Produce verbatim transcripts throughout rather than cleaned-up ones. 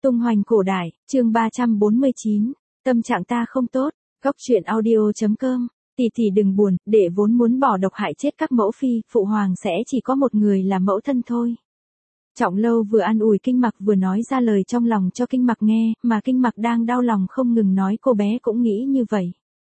Tung hoành cổ đại, chương ba trăm bốn mươi chín, tâm trạng ta không tốt, góc truyện audio.com, tỷ tỷ đừng buồn, đệ vốn muốn bỏ độc hại chết các mẫu phi, phụ hoàng sẽ chỉ có một người là mẫu thân thôi. Trọng Lâu vừa an ủi Kinh Mặc vừa nói ra lời trong lòng cho Kinh Mặc nghe, mà Kinh Mặc đang đau lòng không ngừng nói cô bé cũng nghĩ như vậy.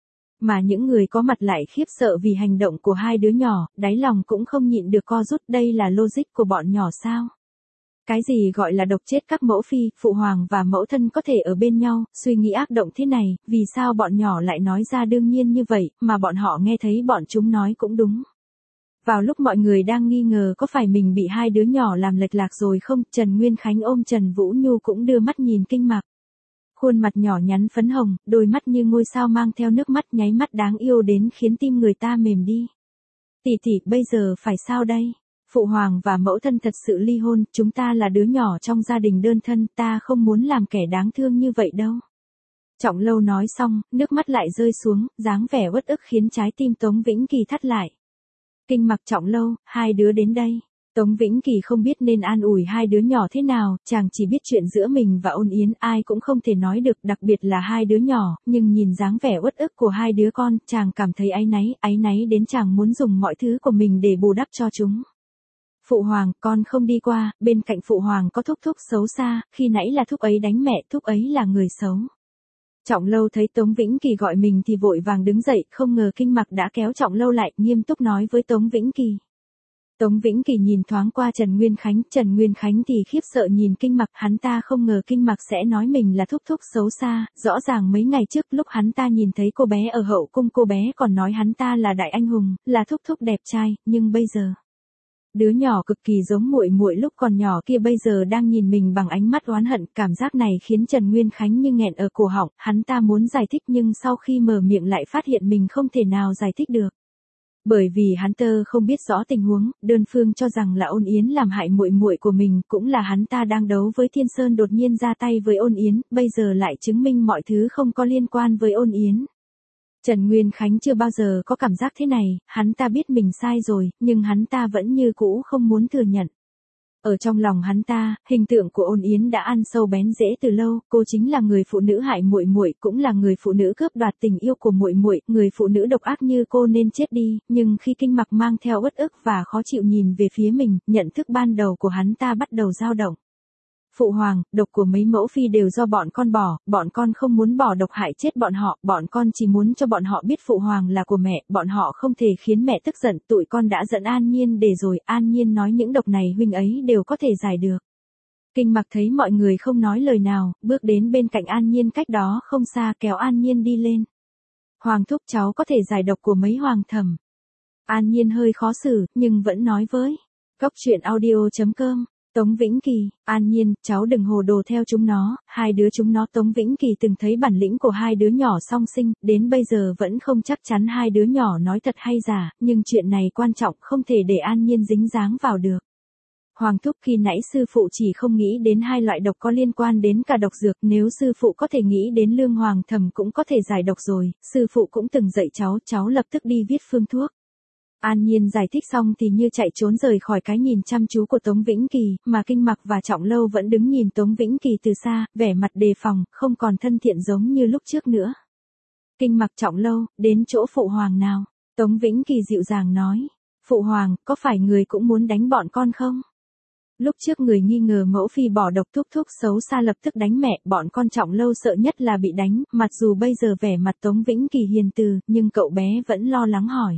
Mà những người có mặt lại khiếp sợ vì hành động của hai đứa nhỏ, đáy lòng cũng không nhịn được co rút, đây là logic của bọn nhỏ sao? Cái gì gọi là độc chết các mẫu phi, phụ hoàng và mẫu thân có thể ở bên nhau, suy nghĩ ác động thế này, vì sao bọn nhỏ lại nói ra đương nhiên như vậy, mà bọn họ nghe thấy bọn chúng nói cũng đúng. Vào lúc mọi người đang nghi ngờ có phải mình bị hai đứa nhỏ làm lệch lạc rồi không, Trần Nguyên Khánh ôm Trần Vũ Nhu cũng đưa mắt nhìn Kinh Mặc. Khuôn mặt nhỏ nhắn phấn hồng, đôi mắt như ngôi sao mang theo nước mắt nháy mắt đáng yêu đến khiến tim người ta mềm đi. Tỷ tỷ, bây giờ phải sao đây? Phụ hoàng và mẫu thân thật sự ly hôn, chúng ta là đứa nhỏ trong gia đình đơn thân, ta không muốn làm kẻ đáng thương như vậy đâu. Trọng Lâu nói xong, nước mắt lại rơi xuống, dáng vẻ uất ức khiến trái tim Tống Vĩnh Kỳ thắt lại. Kinh Mặc, Trọng Lâu, hai đứa đến đây. Tống Vĩnh Kỳ không biết nên an ủi hai đứa nhỏ thế nào, chàng chỉ biết chuyện giữa mình và Ôn Yến ai cũng không thể nói được, đặc biệt là hai đứa nhỏ, nhưng nhìn dáng vẻ uất ức của hai đứa con, chàng cảm thấy áy náy, áy náy đến chàng muốn dùng mọi thứ của mình để bù đắp cho chúng. Phụ hoàng, con không đi qua, bên cạnh phụ hoàng có thúc thúc xấu xa, khi nãy là thúc ấy đánh mẹ, thúc ấy là người xấu. Trọng Lâu thấy Tống Vĩnh Kỳ gọi mình thì vội vàng đứng dậy, không ngờ Kinh Mặc đã kéo Trọng Lâu lại, nghiêm túc nói với Tống Vĩnh Kỳ. Tống Vĩnh Kỳ nhìn thoáng qua Trần Nguyên Khánh, Trần Nguyên Khánh thì khiếp sợ nhìn Kinh Mặc, hắn ta không ngờ Kinh Mặc sẽ nói mình là thúc thúc xấu xa, rõ ràng mấy ngày trước lúc hắn ta nhìn thấy cô bé ở hậu cung cô bé còn nói hắn ta là đại anh hùng, là thúc thúc đẹp trai, nhưng bây giờ... Đứa nhỏ cực kỳ giống muội muội lúc còn nhỏ kia bây giờ đang nhìn mình bằng ánh mắt oán hận, cảm giác này khiến Trần Nguyên Khánh như nghẹn ở cổ họng, hắn ta muốn giải thích nhưng sau khi mở miệng lại phát hiện mình không thể nào giải thích được. Bởi vì hắn tơ không biết rõ tình huống, đơn phương cho rằng là Ôn Yến làm hại muội muội của mình, cũng là hắn ta đang đấu với Thiên Sơn đột nhiên ra tay với Ôn Yến, bây giờ lại chứng minh mọi thứ không có liên quan với Ôn Yến. Trần Nguyên Khánh chưa bao giờ có cảm giác thế này, hắn ta biết mình sai rồi, nhưng hắn ta vẫn như cũ không muốn thừa nhận. Ở trong lòng hắn ta, hình tượng của Ôn Yến đã ăn sâu bén rễ từ lâu, cô chính là người phụ nữ hại muội muội, cũng là người phụ nữ cướp đoạt tình yêu của muội muội, người phụ nữ độc ác như cô nên chết đi, nhưng khi Kinh Mặc mang theo uất ức và khó chịu nhìn về phía mình, nhận thức ban đầu của hắn ta bắt đầu dao động. Phụ hoàng, độc của mấy mẫu phi đều do bọn con bỏ, bọn con không muốn bỏ độc hại chết bọn họ, bọn con chỉ muốn cho bọn họ biết phụ hoàng là của mẹ, bọn họ không thể khiến mẹ tức giận, tụi con đã giận An Nhiên để rồi, An Nhiên nói những độc này huynh ấy đều có thể giải được. Kinh Mặc thấy mọi người không nói lời nào, bước đến bên cạnh An Nhiên cách đó không xa kéo An Nhiên đi lên. Hoàng thúc, cháu có thể giải độc của mấy hoàng thẩm. An Nhiên hơi khó xử, nhưng vẫn nói với. Góc truyện audio.com. Tống Vĩnh Kỳ, An Nhiên, cháu đừng hồ đồ theo chúng nó, hai đứa chúng nó. Tống Vĩnh Kỳ từng thấy bản lĩnh của hai đứa nhỏ song sinh, đến bây giờ vẫn không chắc chắn hai đứa nhỏ nói thật hay giả, nhưng chuyện này quan trọng, không thể để An Nhiên dính dáng vào được. Hoàng thúc, khi nãy sư phụ chỉ không nghĩ đến hai loại độc có liên quan đến cả độc dược, nếu sư phụ có thể nghĩ đến Lương Hoàng thẩm cũng có thể giải độc rồi, sư phụ cũng từng dạy cháu, cháu lập tức đi viết phương thuốc. An Nhiên giải thích xong thì như chạy trốn rời khỏi cái nhìn chăm chú của Tống Vĩnh Kỳ, mà Kinh Mặc và Trọng Lâu vẫn đứng nhìn Tống Vĩnh Kỳ từ xa, vẻ mặt đề phòng, không còn thân thiện giống như lúc trước nữa. Kinh Mặc, Trọng Lâu, đến chỗ phụ hoàng nào? Tống Vĩnh Kỳ dịu dàng nói. Phụ hoàng, có phải người cũng muốn đánh bọn con không? Lúc trước người nghi ngờ mẫu phi bỏ độc thúc thúc xấu xa lập tức đánh mẹ, bọn con Trọng Lâu sợ nhất là bị đánh, mặc dù bây giờ vẻ mặt Tống Vĩnh Kỳ hiền từ, nhưng cậu bé vẫn lo lắng hỏi.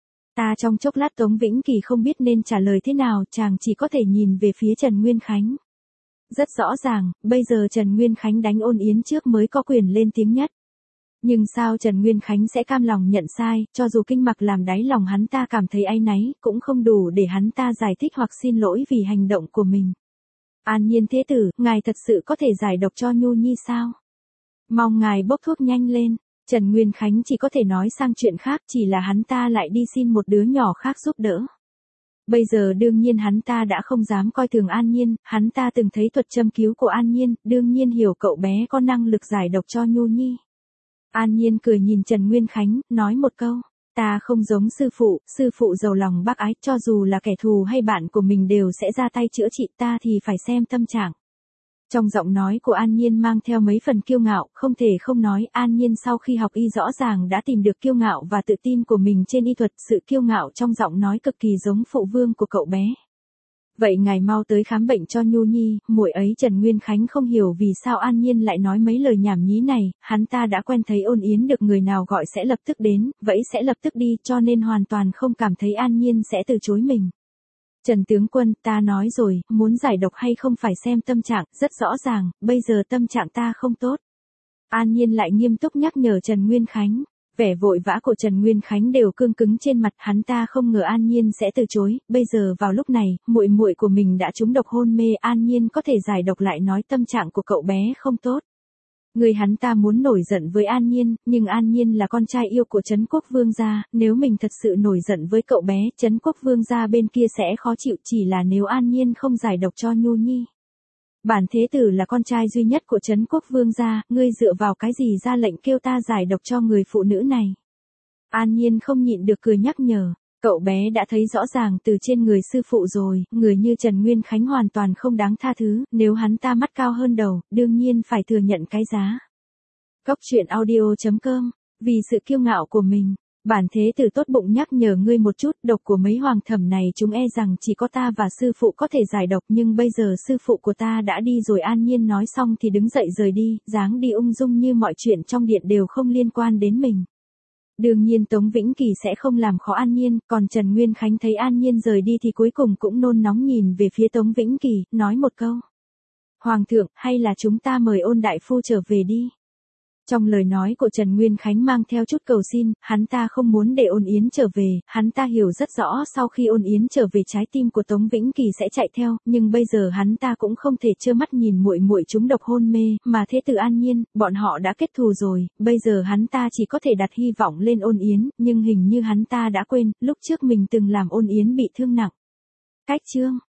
Ta trong chốc lát Tống Vĩnh Kỳ không biết nên trả lời thế nào, chàng chỉ có thể nhìn về phía Trần Nguyên Khánh. Rất rõ ràng, bây giờ Trần Nguyên Khánh đánh Ôn Yến trước mới có quyền lên tiếng nhất. Nhưng sao Trần Nguyên Khánh sẽ cam lòng nhận sai, cho dù Kinh Mặc làm đáy lòng hắn ta cảm thấy áy náy, cũng không đủ để hắn ta giải thích hoặc xin lỗi vì hành động của mình. An Nhiên thế tử, ngài thật sự có thể giải độc cho Nhu Nhi sao? Mong ngài bốc thuốc nhanh lên. Trần Nguyên Khánh chỉ có thể nói sang chuyện khác, chỉ là hắn ta lại đi xin một đứa nhỏ khác giúp đỡ. Bây giờ đương nhiên hắn ta đã không dám coi thường An Nhiên, hắn ta từng thấy thuật châm cứu của An Nhiên, đương nhiên hiểu cậu bé có năng lực giải độc cho Nhu Nhi. An Nhiên cười nhìn Trần Nguyên Khánh, nói một câu, ta không giống sư phụ, sư phụ giàu lòng bác ái, cho dù là kẻ thù hay bạn của mình đều sẽ ra tay chữa trị, ta thì phải xem tâm trạng. Trong giọng nói của An Nhiên mang theo mấy phần kiêu ngạo, không thể không nói, An Nhiên sau khi học y rõ ràng đã tìm được kiêu ngạo và tự tin của mình trên y thuật, sự kiêu ngạo trong giọng nói cực kỳ giống phụ vương của cậu bé. Vậy ngài mau tới khám bệnh cho Nhu Nhi, muội ấy. Trần Nguyên Khánh không hiểu vì sao An Nhiên lại nói mấy lời nhảm nhí này, hắn ta đã quen thấy Ôn Yến được người nào gọi sẽ lập tức đến, vậy sẽ lập tức đi, cho nên hoàn toàn không cảm thấy An Nhiên sẽ từ chối mình. Trần tướng quân, ta nói rồi, muốn giải độc hay không phải xem tâm trạng, rất rõ ràng, bây giờ tâm trạng ta không tốt. An Nhiên lại nghiêm túc nhắc nhở Trần Nguyên Khánh. Vẻ vội vã của Trần Nguyên Khánh đều cương cứng trên mặt, hắn ta không ngờ An Nhiên sẽ từ chối, bây giờ vào lúc này, muội muội của mình đã trúng độc hôn mê, An Nhiên có thể giải độc lại nói tâm trạng của cậu bé không tốt. Người hắn ta muốn nổi giận với An Nhiên, nhưng An Nhiên là con trai yêu của Trấn Quốc Vương gia, nếu mình thật sự nổi giận với cậu bé, Trấn Quốc Vương gia bên kia sẽ khó chịu, chỉ là nếu An Nhiên không giải độc cho Nhu Nhi. Bản thế tử là con trai duy nhất của Trấn Quốc Vương gia, ngươi dựa vào cái gì ra lệnh kêu ta giải độc cho người phụ nữ này? An Nhiên không nhịn được cười nhắc nhở, cậu bé đã thấy rõ ràng từ trên người sư phụ rồi, người như Trần Nguyên Khánh hoàn toàn không đáng tha thứ, nếu hắn ta mắt cao hơn đầu, đương nhiên phải thừa nhận cái giá. Cốc truyện audio chấm com, vì sự kiêu ngạo của mình. Bản thế tử tốt bụng nhắc nhở ngươi một chút, độc của mấy hoàng thẩm này chúng e rằng chỉ có ta và sư phụ có thể giải độc, nhưng bây giờ sư phụ của ta đã đi rồi. An Nhiên nói xong thì đứng dậy rời đi, dáng đi ung dung như mọi chuyện trong điện đều không liên quan đến mình. Đương nhiên Tống Vĩnh Kỳ sẽ không làm khó An Nhiên, còn Trần Nguyên Khánh thấy An Nhiên rời đi thì cuối cùng cũng nôn nóng nhìn về phía Tống Vĩnh Kỳ, nói một câu. Hoàng thượng, hay là chúng ta mời Ôn đại phu trở về đi. Trong lời nói của Trần Nguyên Khánh mang theo chút cầu xin, hắn ta không muốn để Ôn Yến trở về, hắn ta hiểu rất rõ sau khi Ôn Yến trở về trái tim của Tống Vĩnh Kỳ sẽ chạy theo, nhưng bây giờ hắn ta cũng không thể trơ mắt nhìn muội muội trúng độc hôn mê, mà thế tử An Nhiên, bọn họ đã kết thù rồi, bây giờ hắn ta chỉ có thể đặt hy vọng lên Ôn Yến, nhưng hình như hắn ta đã quên, lúc trước mình từng làm Ôn Yến bị thương nặng. Cách chương